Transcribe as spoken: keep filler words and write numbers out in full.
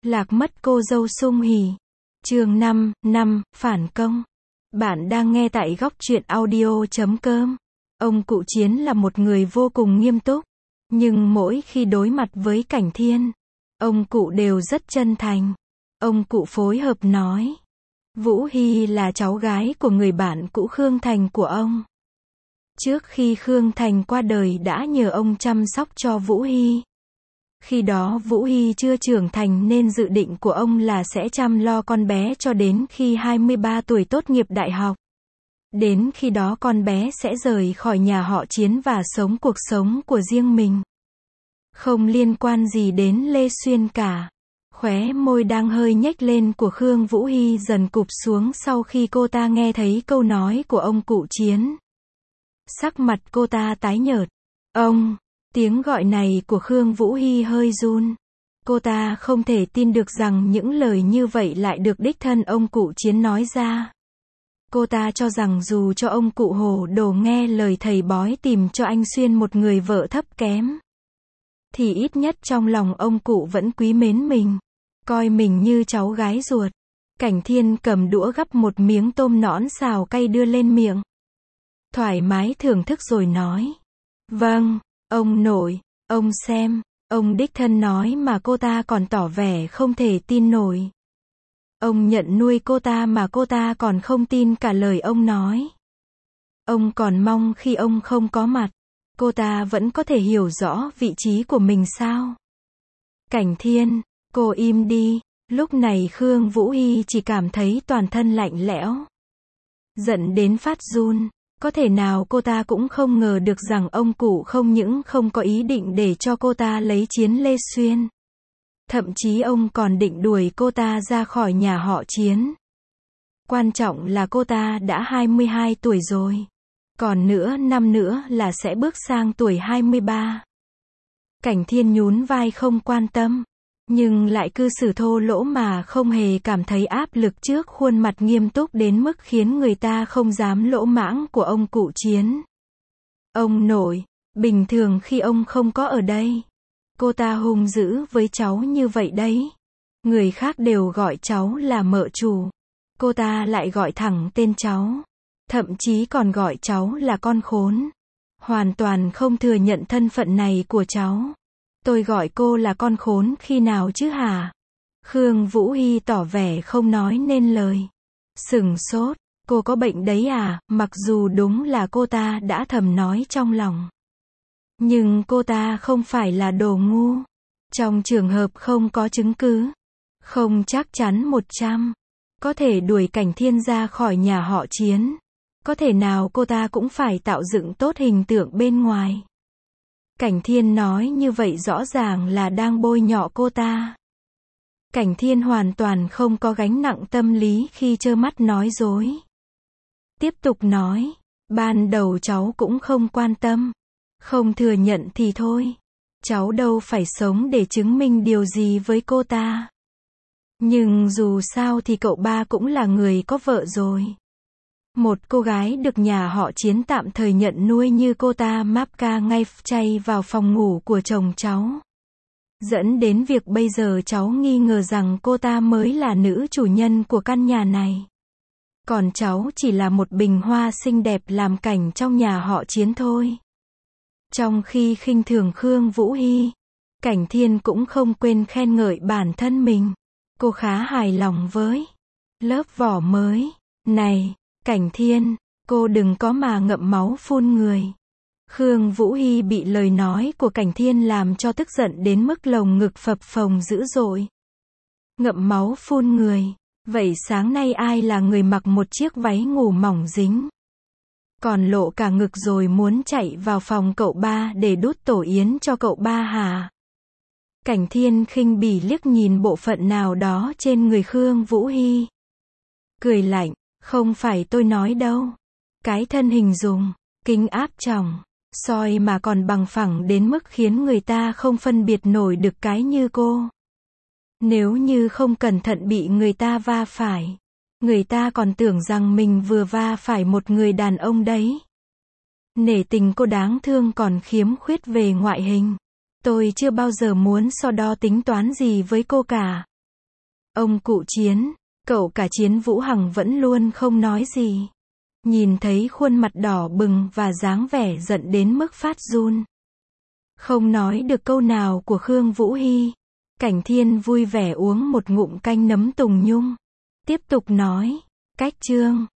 Lạc mất cô dâu sung hỉ. Chương năm, năm, phản công. Bạn đang nghe tại góc truyện audio chấm com. Ông cụ Chiến là một người vô cùng nghiêm túc, nhưng mỗi khi đối mặt với Cảnh Thiên, ông cụ đều rất chân thành. Ông cụ phối hợp nói, Vũ Hy là cháu gái của người bạn cũ Khương Thành của ông. Trước khi Khương Thành qua đời đã nhờ ông chăm sóc cho Vũ Hy. Khi đó Vũ Hy chưa trưởng thành nên dự định của ông là sẽ chăm lo con bé cho đến khi hai mươi ba tuổi tốt nghiệp đại học. Đến khi đó con bé sẽ rời khỏi nhà họ Chiến và sống cuộc sống của riêng mình. Không liên quan gì đến Lê Xuyên cả. Khóe môi đang hơi nhếch lên của Khương Vũ Hy dần cụp xuống sau khi cô ta nghe thấy câu nói của ông cụ Chiến. Sắc mặt cô ta tái nhợt. Ông, tiếng gọi này của Khương Vũ Hy hơi run. Cô ta không thể tin được rằng những lời như vậy lại được đích thân ông cụ Chiến nói ra. Cô ta cho rằng dù cho ông cụ Hồ Đồ nghe lời thầy bói tìm cho anh Xuyên một người vợ thấp kém, thì ít nhất trong lòng ông cụ vẫn quý mến mình, coi mình như cháu gái ruột. Cảnh Thiên cầm đũa gắp một miếng tôm nõn xào cay đưa lên miệng. Thoải mái thưởng thức rồi nói. Vâng, ông nội, ông xem, ông đích thân nói mà cô ta còn tỏ vẻ không thể tin nổi. Ông nhận nuôi cô ta mà cô ta còn không tin cả lời ông nói. Ông còn mong khi ông không có mặt, cô ta vẫn có thể hiểu rõ vị trí của mình sao? Cảnh Thiên, cô im đi. Lúc này Khương Vũ Hy chỉ cảm thấy toàn thân lạnh lẽo, giận đến phát run. Có thể nào cô ta cũng không ngờ được rằng ông cụ không những không có ý định để cho cô ta lấy Chiến Lê Xuyên, thậm chí ông còn định đuổi cô ta ra khỏi nhà họ Chiến. Quan trọng là cô ta đã hai mươi hai tuổi rồi. Còn nửa năm nữa là sẽ bước sang tuổi hai mươi ba. Cảnh Thiên nhún vai không quan tâm, nhưng lại cư xử thô lỗ mà không hề cảm thấy áp lực trước khuôn mặt nghiêm túc đến mức khiến người ta không dám lỗ mãng của ông cụ Chiến. Ông nội, bình thường khi ông không có ở đây, cô ta hung dữ với cháu như vậy đấy. Người khác đều gọi cháu là mợ chủ, cô ta lại gọi thẳng tên cháu, thậm chí còn gọi cháu là con khốn. Hoàn toàn không thừa nhận thân phận này của cháu. Tôi gọi cô là con khốn khi nào chứ hả? Khương Vũ Hy tỏ vẻ không nói nên lời. Sừng sốt, cô có bệnh đấy à? Mặc dù đúng là cô ta đã thầm nói trong lòng, nhưng cô ta không phải là đồ ngu. Trong trường hợp không có chứng cứ, không chắc chắn một trăm có thể đuổi Cảnh Thiên ra khỏi nhà họ Chiến, có thể nào cô ta cũng phải tạo dựng tốt hình tượng bên ngoài. Cảnh Thiên nói như vậy rõ ràng là đang bôi nhọ cô ta. Cảnh Thiên hoàn toàn không có gánh nặng tâm lý khi trơ mắt nói dối. Tiếp tục nói, ban đầu cháu cũng không quan tâm, không thừa nhận thì thôi. Cháu đâu phải sống để chứng minh điều gì với cô ta. Nhưng dù sao thì cậu ba cũng là người có vợ rồi. Một cô gái được nhà họ Chiến tạm thời nhận nuôi như cô ta máp ca ngay chay vào phòng ngủ của chồng cháu, dẫn đến việc bây giờ cháu nghi ngờ rằng cô ta mới là nữ chủ nhân của căn nhà này. Còn cháu chỉ là một bình hoa xinh đẹp làm cảnh trong nhà họ Chiến thôi. Trong khi khinh thường Khương Vũ Hy, Cảnh Thiên cũng không quên khen ngợi bản thân mình. Cô khá hài lòng với lớp vỏ mới này. Cảnh Thiên, cô đừng có mà ngậm máu phun người. Khương Vũ Hy bị lời nói của Cảnh Thiên làm cho tức giận đến mức lồng ngực phập phồng dữ dội. Ngậm máu phun người, vậy sáng nay ai là người mặc một chiếc váy ngủ mỏng dính, còn lộ cả ngực rồi muốn chạy vào phòng cậu ba để đút tổ yến cho cậu ba hả? Cảnh Thiên khinh bỉ liếc nhìn bộ phận nào đó trên người Khương Vũ Hy, cười lạnh. Không phải tôi nói đâu. Cái thân hình dùng, kính áp tròng, soi mà còn bằng phẳng đến mức khiến người ta không phân biệt nổi được cái như cô. Nếu như không cẩn thận bị người ta va phải, người ta còn tưởng rằng mình vừa va phải một người đàn ông đấy. Nể tình cô đáng thương còn khiếm khuyết về ngoại hình. Tôi chưa bao giờ muốn so đo tính toán gì với cô cả. Ông cụ Chiến, cậu cả Chiến Vũ Hằng vẫn luôn không nói gì. Nhìn thấy khuôn mặt đỏ bừng và dáng vẻ giận đến mức phát run. Không nói được câu nào của Khương Vũ Hy. Cảnh Thiên vui vẻ uống một ngụm canh nấm tùng nhung. Tiếp tục nói, Cách Trương,